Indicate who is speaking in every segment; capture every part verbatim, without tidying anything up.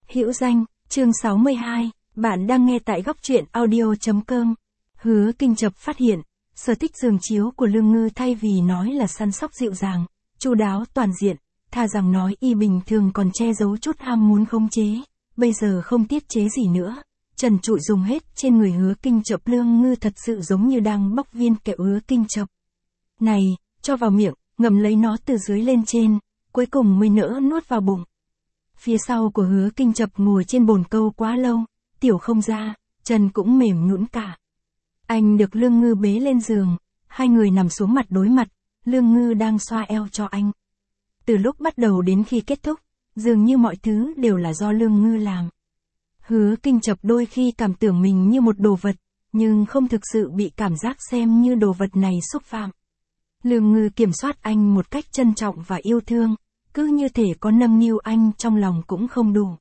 Speaker 1: Hữu danh, chương sáu mươi hai, bạn đang nghe tại góc truyện audio.com. Hứa Kinh Chập phát hiện, sở thích giường chiếu của Lương Ngư thay vì nói là săn sóc dịu dàng, chu đáo toàn diện, thà rằng nói y bình thường còn che giấu chút ham muốn khống chế, bây giờ không tiết chế gì nữa. Trần trụi dùng hết trên người Hứa Kinh Chập. Lương Ngư thật sự giống như đang bóc viên kẹo Hứa Kinh Chập. Này, cho vào miệng, ngậm lấy nó từ dưới lên trên, cuối cùng mới nỡ nuốt vào bụng. Phía sau của Hứa Kinh Chập ngồi trên bồn câu quá lâu, tiểu không ra, chân cũng mềm nhũn cả. Anh được Lương Ngư bế lên giường, hai người nằm xuống mặt đối mặt, Lương Ngư đang xoa eo cho anh. Từ lúc bắt đầu đến khi kết thúc, dường như mọi thứ đều là do Lương Ngư làm. Hứa Kinh Chập đôi khi cảm tưởng mình như một đồ vật, nhưng không thực sự bị cảm giác xem như đồ vật này xúc phạm. Lương Ngư kiểm soát anh một cách trân trọng và yêu thương, cứ như thể có nâng niu anh trong lòng cũng không đủ.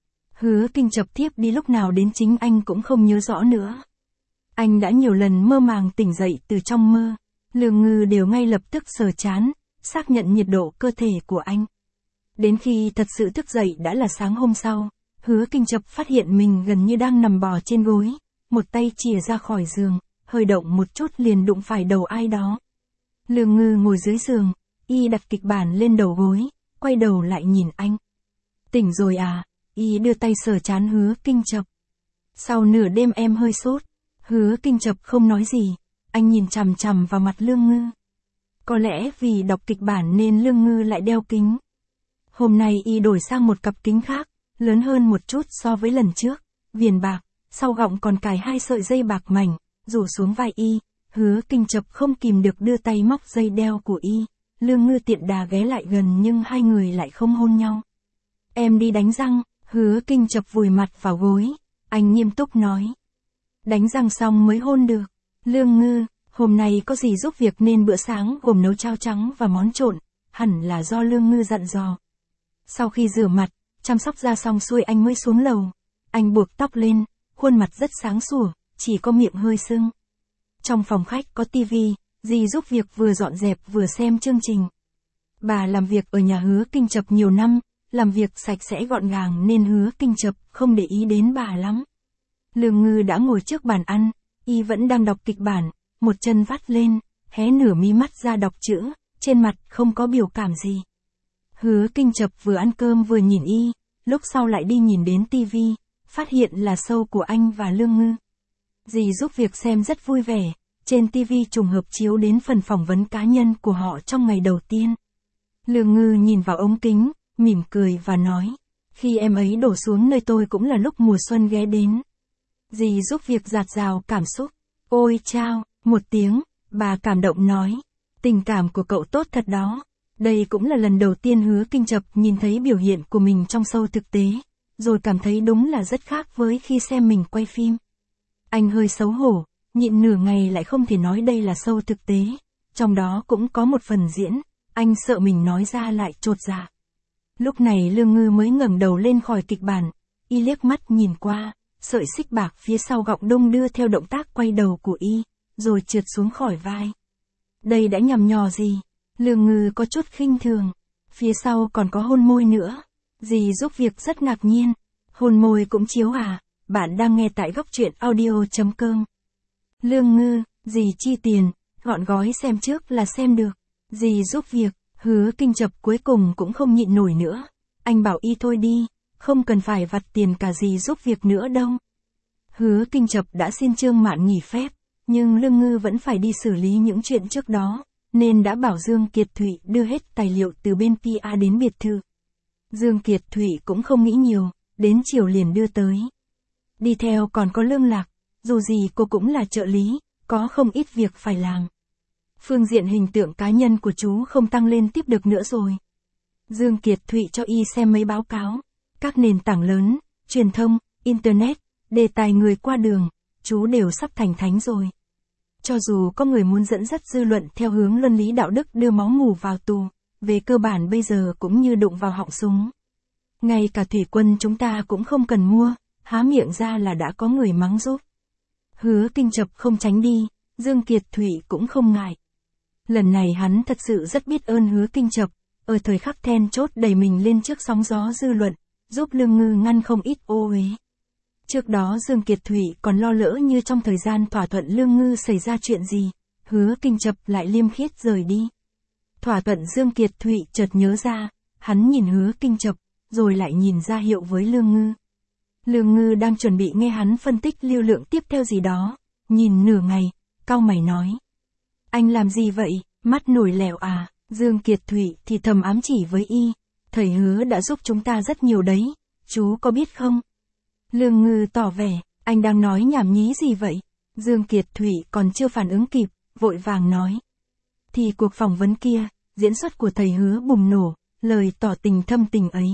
Speaker 1: Hứa Kinh Chập thiếp đi lúc nào đến chính anh cũng không nhớ rõ nữa. Anh đã nhiều lần mơ màng tỉnh dậy từ trong mơ, Lương Ngư đều ngay lập tức sờ trán, xác nhận nhiệt độ cơ thể của anh. Đến khi thật sự thức dậy đã là sáng hôm sau, Hứa Kinh Chập phát hiện mình gần như đang nằm bò trên gối, một tay chìa ra khỏi giường, hơi động một chút liền đụng phải đầu ai đó. Lương Ngư ngồi dưới giường, y đặt kịch bản lên đầu gối, quay đầu lại nhìn anh. Tỉnh rồi à? Y đưa tay sờ trán Hứa Kinh Chập. Sau nửa đêm em hơi sốt. Hứa Kinh Chập không nói gì, anh nhìn chằm chằm vào mặt Lương Ngư. Có lẽ vì đọc kịch bản nên Lương Ngư lại đeo kính. Hôm nay y đổi sang một cặp kính khác, lớn hơn một chút so với lần trước, viền bạc, sau gọng còn cài hai sợi dây bạc mảnh, rủ xuống vai y. Hứa Kinh Chập không kìm được đưa tay móc dây đeo của y. Lương Ngư tiện đà ghé lại gần nhưng hai người lại không hôn nhau. Em đi đánh răng. Hứa Kinh Chập vùi mặt vào gối, anh nghiêm túc nói. Đánh răng xong mới hôn được. Lương Ngư, hôm nay có gì giúp việc nên bữa sáng gồm nấu cháo trắng và món trộn, hẳn là do Lương Ngư dặn dò. Sau khi rửa mặt, chăm sóc da xong xuôi anh mới xuống lầu. Anh buộc tóc lên, khuôn mặt rất sáng sủa, chỉ có miệng hơi sưng. Trong phòng khách có tivi, dì giúp việc vừa dọn dẹp vừa xem chương trình. Bà làm việc ở nhà Hứa Kinh Chập nhiều năm, làm việc sạch sẽ gọn gàng nên Hứa Kinh Chập không để ý đến bà lắm. Lương Ngư đã ngồi trước bàn ăn, y vẫn đang đọc kịch bản, một chân vắt lên, hé nửa mí mắt ra đọc chữ, trên mặt không có biểu cảm gì. Hứa Kinh Chập vừa ăn cơm vừa nhìn y, lúc sau lại đi nhìn đến tivi, phát hiện là show của anh và Lương Ngư. Dì giúp việc xem rất vui vẻ, trên tivi trùng hợp chiếu đến phần phỏng vấn cá nhân của họ trong ngày đầu tiên. Lương Ngư nhìn vào ống kính, mỉm cười và nói, khi em ấy đổ xuống nơi tôi cũng là lúc mùa xuân ghé đến. Dì giúp việc dạt dào cảm xúc. Ôi chao, một tiếng, bà cảm động nói, tình cảm của cậu tốt thật đó. Đây cũng là lần đầu tiên Hứa Kinh Chập nhìn thấy biểu hiện của mình trong show thực tế, rồi cảm thấy đúng là rất khác với khi xem mình quay phim. Anh hơi xấu hổ, nhịn nửa ngày lại không thể nói đây là show thực tế, trong đó cũng có một phần diễn, anh sợ mình nói ra lại chột dạ. Lúc này Lương Ngư mới ngẩng đầu lên khỏi kịch bản, y liếc mắt nhìn qua, sợi xích bạc phía sau gọng đung đưa theo động tác quay đầu của y, rồi trượt xuống khỏi vai. Đây đã nhằm nhò gì? Lương Ngư có chút khinh thường, phía sau còn có hôn môi nữa. Dì giúp việc rất ngạc nhiên, hôn môi cũng chiếu à? Bạn đang nghe tại góc truyện audio.com. Lương Ngư, dì chi tiền, gọn gói xem trước là xem được. Dì giúp việc. Hứa Kinh Chập cuối cùng cũng không nhịn nổi nữa. Anh bảo y thôi đi, không cần phải vặt tiền cả dì giúp việc nữa đâu. Hứa Kinh Chập đã xin Trương Mạn nghỉ phép, nhưng Lương Ngư vẫn phải đi xử lý những chuyện trước đó, nên đã bảo Dương Kiệt Thụy đưa hết tài liệu từ bên pê e đến biệt thự. Dương Kiệt Thụy cũng không nghĩ nhiều, đến chiều liền đưa tới. Đi theo còn có Lương Lạc, dù gì cô cũng là trợ lý, có không ít việc phải làm. Phương diện hình tượng cá nhân của chú không tăng lên tiếp được nữa rồi. Dương Kiệt Thụy cho y xem mấy báo cáo, các nền tảng lớn, truyền thông, internet, đề tài người qua đường, chú đều sắp thành thánh rồi. Cho dù có người muốn dẫn dắt dư luận theo hướng luân lý đạo đức đưa máu mù vào tù, về cơ bản bây giờ cũng như đụng vào họng súng. Ngay cả thủy quân chúng ta cũng không cần mua, há miệng ra là đã có người mắng giúp. Hứa Kinh Chập không tránh đi, Dương Kiệt Thụy cũng không ngại. Lần này hắn thật sự rất biết ơn Hứa Kinh Chập, ở thời khắc then chốt đẩy mình lên trước sóng gió dư luận, giúp Lương Ngư ngăn không ít ô uế. Trước đó Dương Kiệt Thụy còn lo lỡ như trong thời gian thỏa thuận Lương Ngư xảy ra chuyện gì, Hứa Kinh Chập lại liêm khiết rời đi. Thỏa thuận Dương Kiệt Thụy chợt nhớ ra, hắn nhìn Hứa Kinh Chập, rồi lại nhìn ra hiệu với Lương Ngư. Lương Ngư đang chuẩn bị nghe hắn phân tích lưu lượng tiếp theo gì đó, nhìn nửa ngày, cau mày nói. Anh làm gì vậy, mắt nổi lèo à, Dương Kiệt Thụy thì thầm ám chỉ với y, thầy Hứa đã giúp chúng ta rất nhiều đấy, chú có biết không? Lương Ngư tỏ vẻ, anh đang nói nhảm nhí gì vậy? Dương Kiệt Thụy còn chưa phản ứng kịp, vội vàng nói. Thì cuộc phỏng vấn kia, diễn xuất của thầy Hứa bùng nổ, lời tỏ tình thâm tình ấy.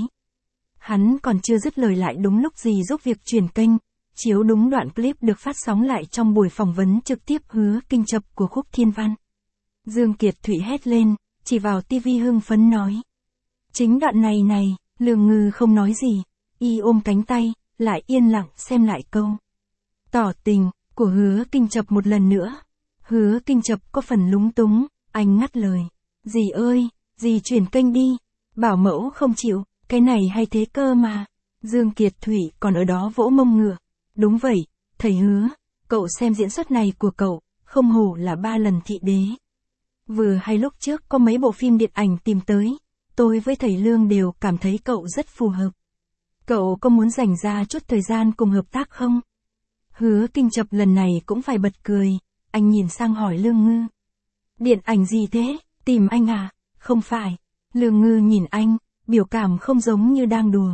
Speaker 1: Hắn còn chưa dứt lời lại đúng lúc gì giúp việc chuyển kênh, chiếu đúng đoạn clip được phát sóng lại trong buổi phỏng vấn trực tiếp Hứa Kinh Chập của Khúc Thiên Văn. Dương Kiệt Thụy hét lên, chỉ vào tivi hưng phấn nói. Chính đoạn này này, Lương Ngư không nói gì, y ôm cánh tay, lại yên lặng xem lại câu tỏ tình của Hứa Kinh Chập một lần nữa. Hứa Kinh Chập có phần lúng túng, anh ngắt lời. Dì ơi, dì chuyển kênh đi, bảo mẫu không chịu, cái này hay thế cơ mà. Dương Kiệt Thụy còn ở đó vỗ mông ngựa. Đúng vậy, thầy Hứa, cậu xem diễn xuất này của cậu, không hổ là ba lần thị đế. Vừa hay lúc trước có mấy bộ phim điện ảnh tìm tới, tôi với thầy Lương đều cảm thấy cậu rất phù hợp. Cậu có muốn dành ra chút thời gian cùng hợp tác không? Hứa Kinh Chập lần này cũng phải bật cười, anh nhìn sang hỏi Lương Ngư. Điện ảnh gì thế, tìm anh à? Không phải. Lương Ngư nhìn anh, biểu cảm không giống như đang đùa.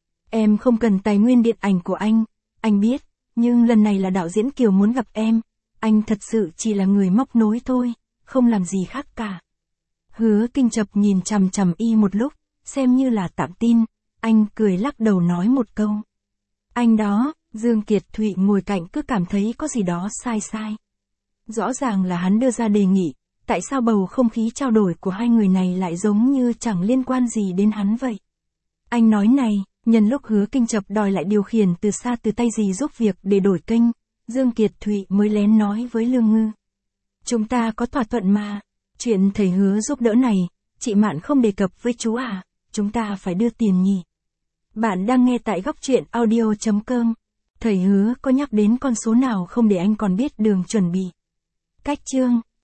Speaker 1: Em không cần tài nguyên điện ảnh của anh, anh biết, nhưng lần này là đạo diễn Kiều muốn gặp em, anh thật sự chỉ là người móc nối thôi, không làm gì khác cả. Hứa Kinh Chập nhìn chằm chằm y một lúc, xem như là tạm tin, anh cười lắc đầu nói một câu. Anh đó, Dương Kiệt Thụy ngồi cạnh cứ cảm thấy có gì đó sai sai. Rõ ràng là hắn đưa ra đề nghị, tại sao bầu không khí trao đổi của hai người này lại giống như chẳng liên quan gì đến hắn vậy? Anh nói này, nhân lúc Hứa Kinh Chập đòi lại điều khiển từ xa từ tay dì giúp việc để đổi kênh, Dương Kiệt Thụy mới lén nói với Lương Ngư. Chúng ta có thỏa thuận mà, chuyện thầy Hứa giúp đỡ này, chị Mạn không đề cập với chú à, chúng ta phải đưa tiền nhỉ. Bạn đang nghe tại góc truyện audio chấm com. Thầy Hứa có nhắc đến con số nào không để anh còn biết đường chuẩn bị. Cách chương